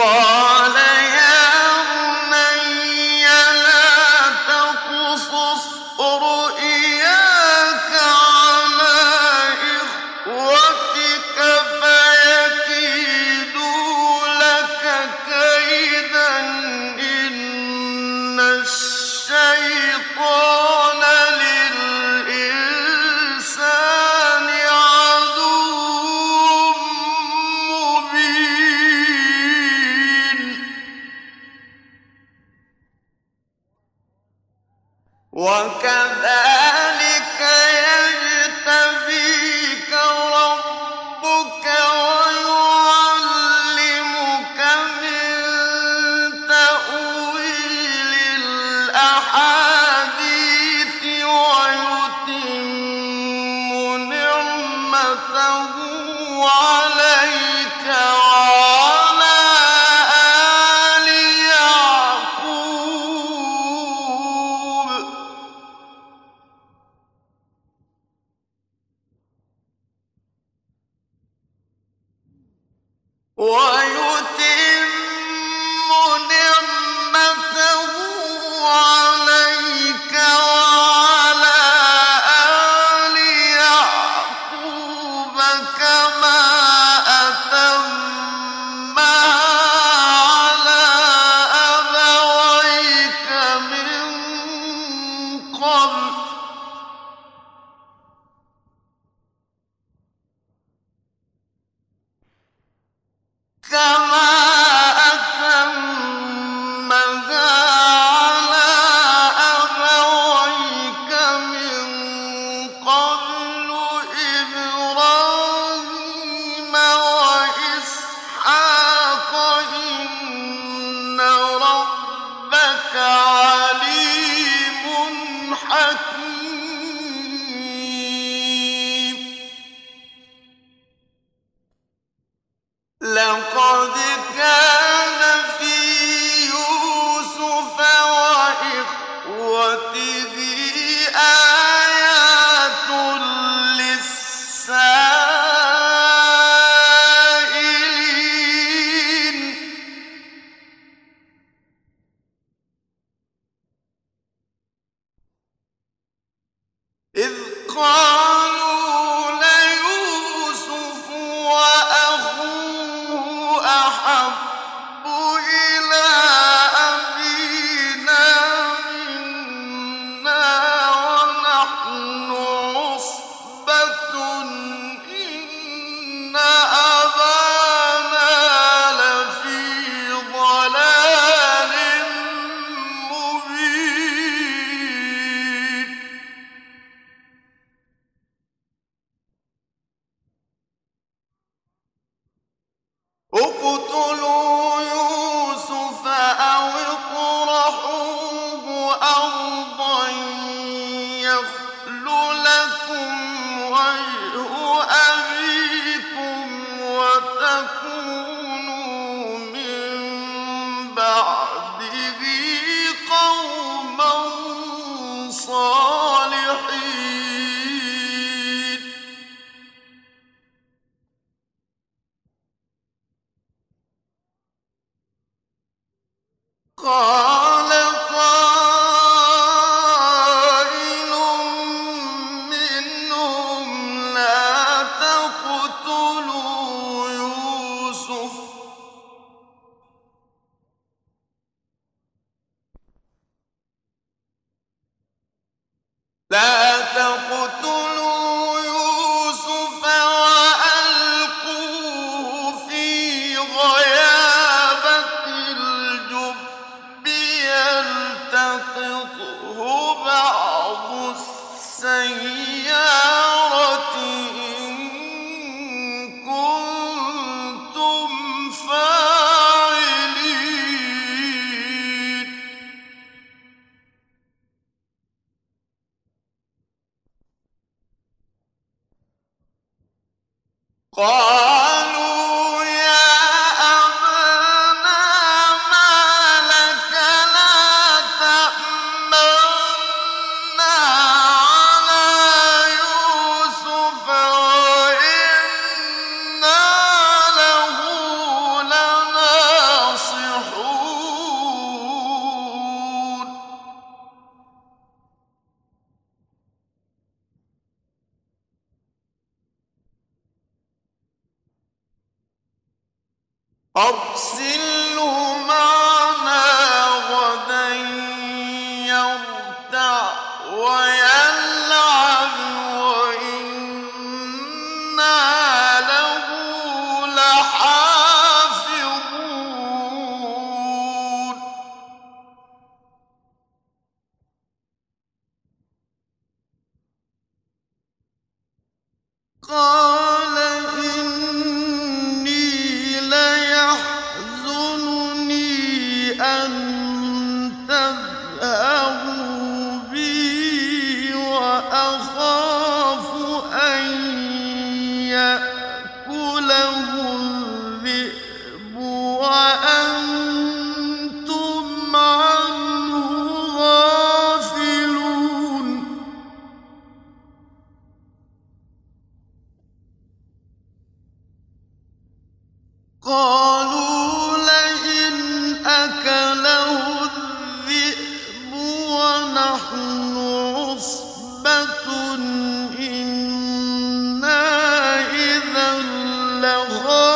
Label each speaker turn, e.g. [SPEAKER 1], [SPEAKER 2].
[SPEAKER 1] قَالَ يَا بُنَيَّ لَا تَقْصُصْ رُؤْيَاكَ عَلَىٰ إِخْوَتِكَ فَيَكِيدُوا لَكَ كَيْدًا ۖ إِنَّ الشَّيْطَانَ لِلْإِنسَانِ عَدُوٌّ مُّبِينٌ وَكَذَٰلِكَ يَجْتَبِيكَ رَبُّكَ وَيُعَلِّمُكَ مِن تَأْوِيلِ الْأَحَادِيثِ وَيُتِمُّ نِعْمَتَهُ عَلَيْكَ وَعَلَىٰ آلِ يَعْقُوبَ كَمَا أَتَمَّهَا عَلَىٰ أَبَوَيْكَ مِن قَبْلُ ۚ إِبْرَاهِيمَ وَإِسْحَاقَ ۚ إِنَّ رَبَّكَ عَلِيمٌ حَكِيمٌ لَقَدْ كَانَ فِي يُوسُفَ وَإِخْوَتِهِ آيَاتٌ لِّلسَّائِلِينَ إِذْ قَالُوا لَيُوسُفُ وَأَخُوهُ أَحَبُّ إِلَىٰ أَبِينَا مِنَّا وَنَحْنُ عُصْبَةٌ إِنَّ أَبَانَا لَفِي ضَلَالٍ مُّبِينٍ اقْتُلُوا يُوسُفَ أَوِ اطْرَحُوهُ أَرْضًا يَخْلُ لَكُمْ وَجْهُ أَبِيكُمْ وَتَكُونُوا مِن بَعْدِهِ قَوْمًا صَالِحِينَ قَالَ قَائِلٌ مِّنْهُمْ لَا تَقْتُلُوا يُوسُفَ ۖ وَأَلْقُوهُ فِي غَيَابَتِ الْجُبِّ يَلْتَقِطْهُ بَعْضُ السَّيَّارَةِ إِن كُنتُمْ فَاعِلِينَ قَالُوا يَا أَبَانَا مَا لَكَ لَا تَأْمَنَّا عَلَىٰ يُوسُفَ وَإِنَّا لَهُ لَنَاصِحُونَ أرسله معنا غدا يرتع ويلعب وإنا له لحافظون قال إني ليحزنني أن تذهبوا بي وأخاف أن يأكله الذئب وأنتم عنه غافلون قالوا لئن أكله الذئب ونحن عصبة إنا إذا لخاسرون